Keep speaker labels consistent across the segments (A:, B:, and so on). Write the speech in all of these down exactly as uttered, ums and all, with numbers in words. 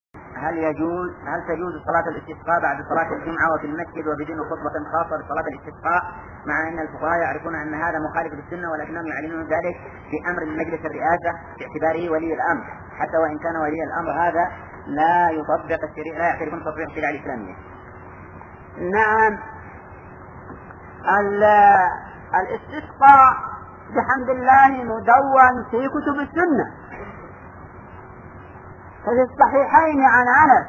A: هل يجوز هل تجوز صلاة الاستسقاء بعد صلاة الجمعة وفي المسجد وبدون خطبة خاصة بصلاة الاستسقاء، مع أن الفقهاء يعرفون أن هذا مخالف للسنة ولكنهم يعلنون ذلك في أمر مجلس الرئاسة باعتباره ولي الأمر، حتى وإن كان ولي الأمر هذا لا يطبق الشريعة، لا يعترفون تطبيق الشريعة الإسلامية.
B: نعم، الاستسقاء بحمد الله مدون في كتب السنة، في الصحيحين عن أنس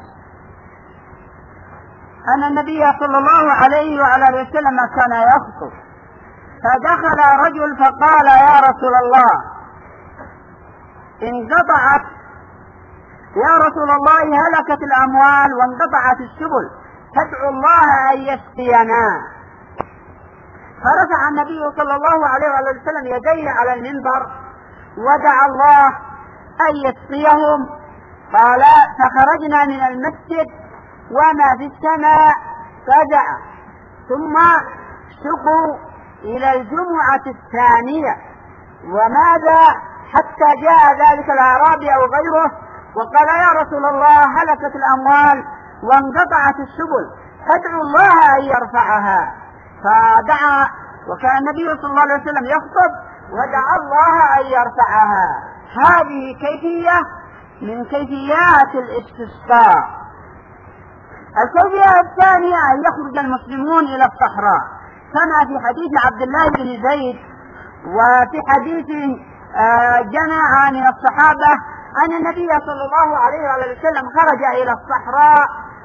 B: أن النبي صلى الله عليه وعلى آله وسلم كان يخطب، فدخل رجل فقال: يا رسول الله انقطعت يا رسول الله هلكت الأموال وانقطعت السبل، فادعو الله أن يسقينا. فرفع النبي صلى الله عليه وعلى وسلم يديه على المنبر ودعا الله أن يسقيهم. قال: فخرجنا من المسجد وما في السماء فزع، ثم سقوا إلى الجمعة الثانية. وماذا حتى جاء ذلك الأعرابي أو غيره وقال: يا رسول الله هلكت الأموال وانقطعت السبل، فادعوا الله أن يرفعها. فدعا، وكان النبي صلى الله عليه وسلم يخطب ودعا الله أن يرفعها. هذه كيفية من كيفيات الاستسقاء. الكيفية الثانية أن يخرج المسلمون إلى الصحراء، كما في حديث عبد الله بن زيد وفي حديث جماعة من الصحابة أن النبي صلى الله عليه وسلم خرج إلى الصحراء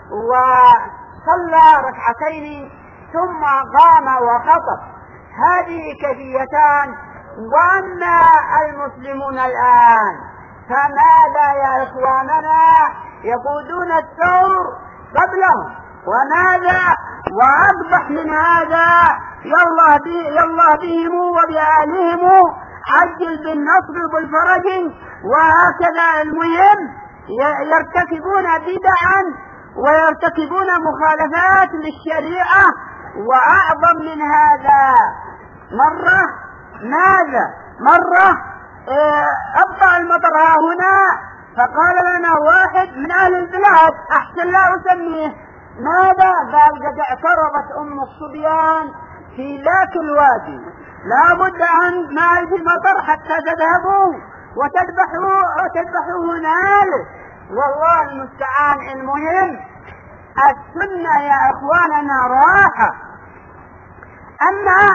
B: وصلى ركعتين ثم قام وخطب. هذه كيفيتان. وأما المسلمون الآن فماذا يا إخواننا؟ يقودون الثور قبلهم، وماذا وأقبح من هذا؟ يالله به بهم وبأهلهم، عجل بالنصر بالفرج. وهكذا المهم يرتكبون بدعا ويرتكبون مخالفات للشريعة. وأعظم من هذا مرة ماذا مرة أبطأ المطر هنا، فقال لنا واحد من أهل البلاد أحسن لا أسميه، ماذا؟ قال: قد اعترضت أم الصبيان في ذاك الوادي، لا بد أن ما يجي المطر حتى تذهبوا وتذبحوا وتذبحوا هنالك. والله المستعان. المهم السنة يا أخواننا راحة. أما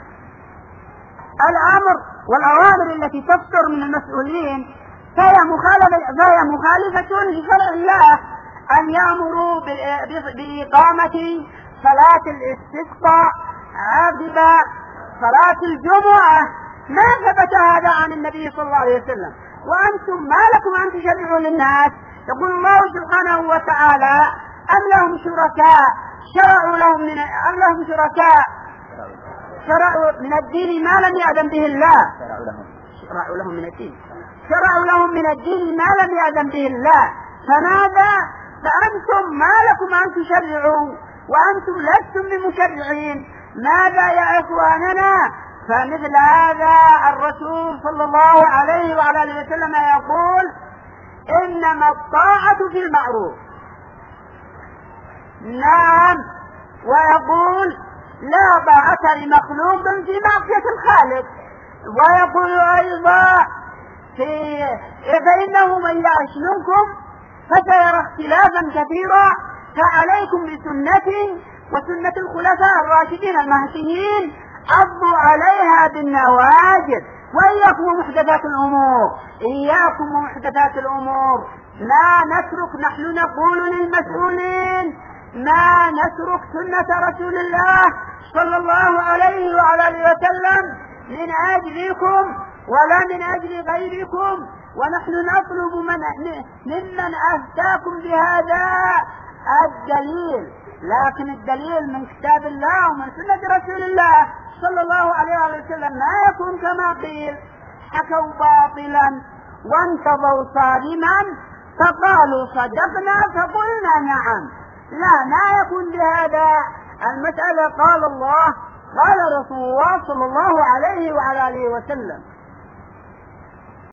B: الأمر والأوامر التي تصدر من المسؤولين فهي مخالفة, فهي مخالفة لشرع الله، أن يأمروا بإقامة صلاة الاستسقاء عقب صلاة الجمعة. ما ثبت هذا عن النبي صلى الله عليه وسلم. وأنتم ما لكم أن تشرعوا للناس؟ يقول الله سبحانه وتعالى: أم لهم شركاء شرعوا لهم من أم لهم شركاء شرعوا من الدين ما لم يأذن به الله شرعوا لهم من الدين شرعوا لهم من الدين ما لم يأذن به الله. فماذا؟ فأنتم ما لكم أن تشرعوا وأنتم لستم بمشرعين. ماذا يا إخواننا؟ فمثل هذا الرسول صلى الله عليه وعلى آله وسلم يقول: إنما الطاعة في المعروف. نعم. ويقول: لا طاعة لمخلوق في معصية الخالق. ويقول أيضا: في فإنه من يعش منكم فسيرى اختلافا كثيرا، فعليكم بسنتي وسنة الخلفاء الراشدين المهديين، عضوا عليها بالنواجذ، وإياكم ومحدثات الأمور إياكم ومحدثات الأمور. ما نترك، نحن نقول للمسؤولين: ما نترك سنة رسول الله صلى الله عليه وعلى آله وسلم من أجلكم ولا من أجل غيركم. ونحن نطلب من ممن أفتاكم بهذا الدليل، لكن الدليل من كتاب الله ومن سنة رسول الله صلى الله عليه وسلم. ما يكون كما قيل: حكوا باطلا وانتظوا صارما فقالوا صدقنا فقلنا نعم. لا، ما يكون بهذا. المسألة قال الله قال رسول الله صلى الله عليه وعلى آله وسلم.